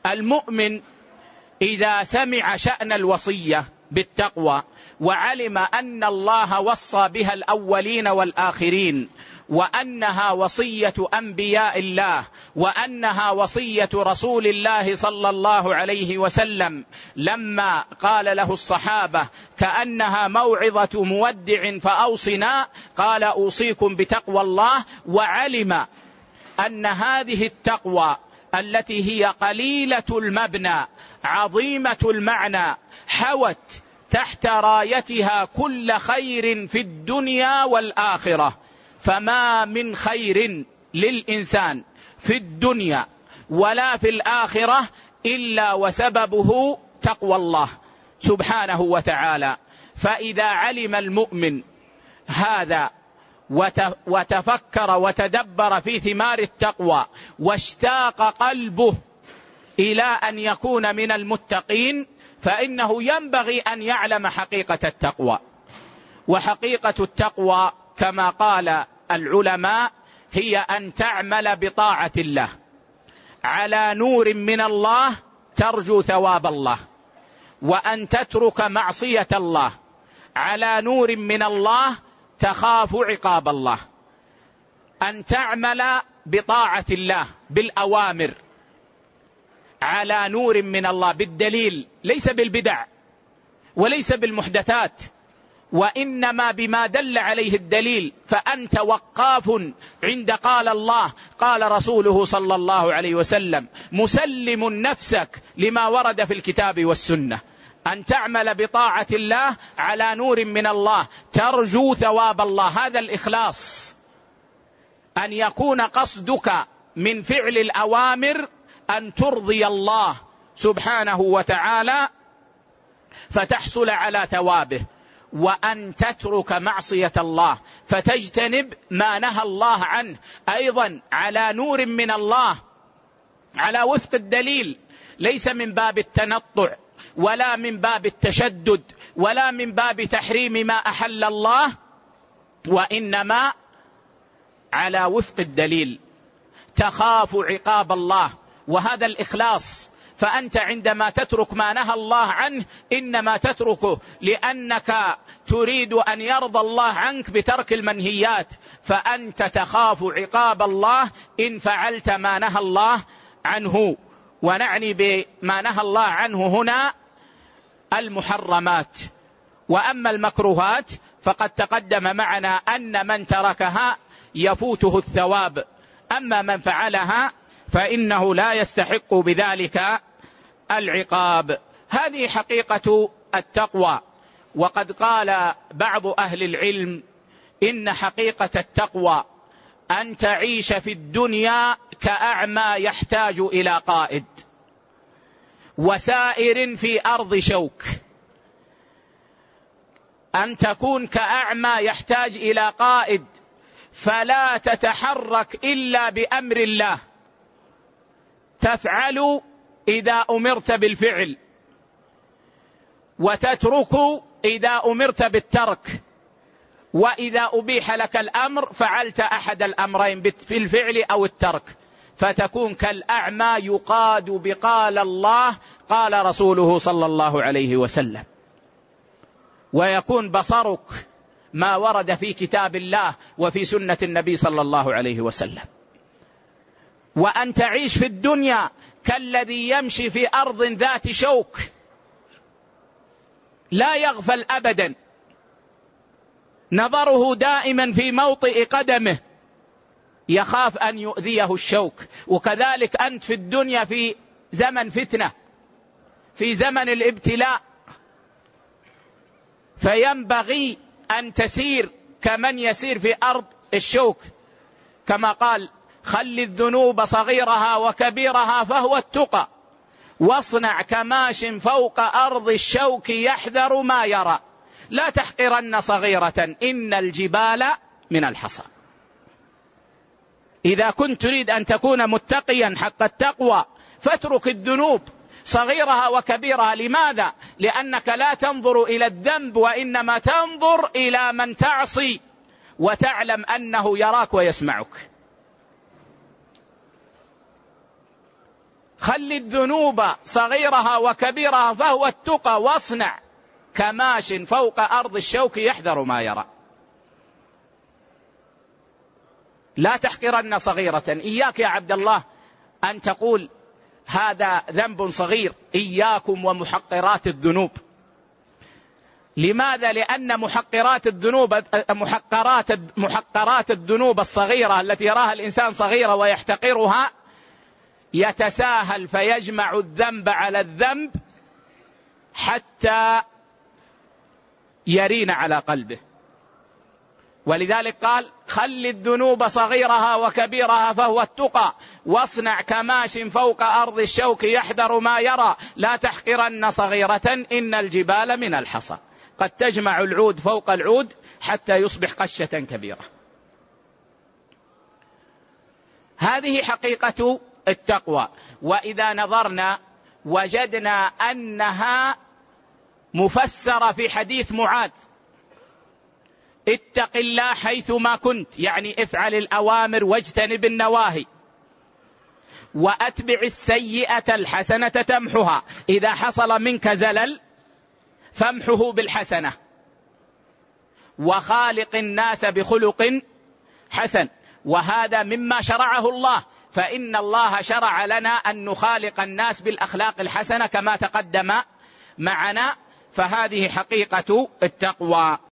المؤمن إذا سمع شأن الوصية بالتقوى وعلم أن الله وصى بها الأولين والآخرين، وأنها وصية أنبياء الله، وأنها وصية رسول الله صلى الله عليه وسلم لما قال له الصحابة كأنها موعظة مودع فأوصنا، قال أوصيكم بتقوى الله، وعلم أن هذه التقوى التي هي قليلة المبنى عظيمة المعنى حوت تحت رايتها كل خير في الدنيا والآخرة، فما من خير للإنسان في الدنيا ولا في الآخرة إلا وسببه تقوى الله سبحانه وتعالى. فإذا علم المؤمن هذا وتفكر وتدبر في ثمار التقوى واشتاق قلبه إلى أن يكون من المتقين، فإنه ينبغي أن يعلم حقيقة التقوى. وحقيقة التقوى كما قال العلماء هي أن تعمل بطاعة الله على نور من الله ترجو ثواب الله، وأن تترك معصية الله على نور من الله تخاف عقاب الله. أن تعمل بطاعة الله بالأوامر على نور من الله بالدليل، ليس بالبدع وليس بالمحدثات، وإنما بما دل عليه الدليل، فأنت وقاف عند قال الله قال رسوله صلى الله عليه وسلم، مسلم نفسك لما ورد في الكتاب والسنة. أن تعمل بطاعة الله على نور من الله ترجو ثواب الله، هذا الإخلاص، أن يكون قصدك من فعل الأوامر أن ترضي الله سبحانه وتعالى فتحصل على ثوابه، وأن تترك معصية الله فتجتنب ما نهى الله عنه أيضا على نور من الله على وفق الدليل، ليس من باب التنطع ولا من باب التشدد ولا من باب تحريم ما أحل الله، وإنما على وفق الدليل، تخاف عقاب الله، وهذا الإخلاص. فأنت عندما تترك ما نهى الله عنه إنما تتركه لأنك تريد أن يرضى الله عنك بترك المنهيات، فأنت تخاف عقاب الله إن فعلت ما نهى الله عنه. ونعني بما نهى الله عنه هنا المحرمات، وأما المكروهات فقد تقدم معنا أن من تركها يفوته الثواب، أما من فعلها فإنه لا يستحق بذلك العقاب. هذه حقيقة التقوى. وقد قال بعض أهل العلم إن حقيقة التقوى أن تعيش في الدنيا كأعمى يحتاج إلى قائد، وسائر في أرض شوك. أن تكون كأعمى يحتاج إلى قائد، فلا تتحرك إلا بأمر الله، تفعل إذا أمرت بالفعل، وتترك إذا أمرت بالترك، وإذا أبيح لك الأمر فعلت أحد الأمرين في الفعل أو الترك، فتكون كالأعمى يقاد بقال الله قال رسوله صلى الله عليه وسلم، ويكون بصرك ما ورد في كتاب الله وفي سنة النبي صلى الله عليه وسلم. وأن تعيش في الدنيا كالذي يمشي في أرض ذات شوك، لا يغفل أبدا، نظره دائما في موطئ قدمه، يخاف أن يؤذيه الشوك. وكذلك أنت في الدنيا في زمن فتنة، في زمن الابتلاء، فينبغي أن تسير كمن يسير في أرض الشوك، كما قال خل الذنوب صغيرها وكبيرها فهو التقى، واصنع كماش فوق أرض الشوك يحذر ما يرى، لا تحقرن صغيرة إن الجبال من الحصى. إذا كنت تريد أن تكون متقيا حق التقوى فاترك الذنوب صغيرها وكبيرها. لماذا؟ لأنك لا تنظر إلى الذنب، وإنما تنظر إلى من تعصي وتعلم أنه يراك ويسمعك. خل الذنوب صغيرها وكبيرها فهو التقى، واصنع كماش فوق أرض الشوك يحذر ما يرى. لا تحقرن صغيرة. إياك يا عبد الله أن تقول هذا ذنب صغير. إياكم ومحقرات الذنوب. لماذا؟ لأن محقرات الذنوب الصغيرة التي يراها الإنسان صغيرة ويحتقرها يتساهل فيجمع الذنب على الذنب حتى يرين على قلبه. ولذلك قال خل الذنوب صغيرها وكبيرها فهو التقى، واصنع كماش فوق أرض الشوك يحذر ما يرى. لا تحقرن صغيرة إن الجبال من الحصى. قد تجمع العود فوق العود حتى يصبح قشة كبيرة. هذه حقيقة التقوى. وإذا نظرنا وجدنا أنها مفسرة في حديث معاذ: اتق الله حيثما كنت، يعني افعل الأوامر واجتنب النواهي، وأتبع السيئة الحسنة تمحها. إذا حصل منك زلل فامحه بالحسنة، وخالق الناس بخلق حسن. وهذا مما شرعه الله، فإن الله شرع لنا أن نخالق الناس بالأخلاق الحسنة كما تقدم معنا. فهذه حقيقة التقوى.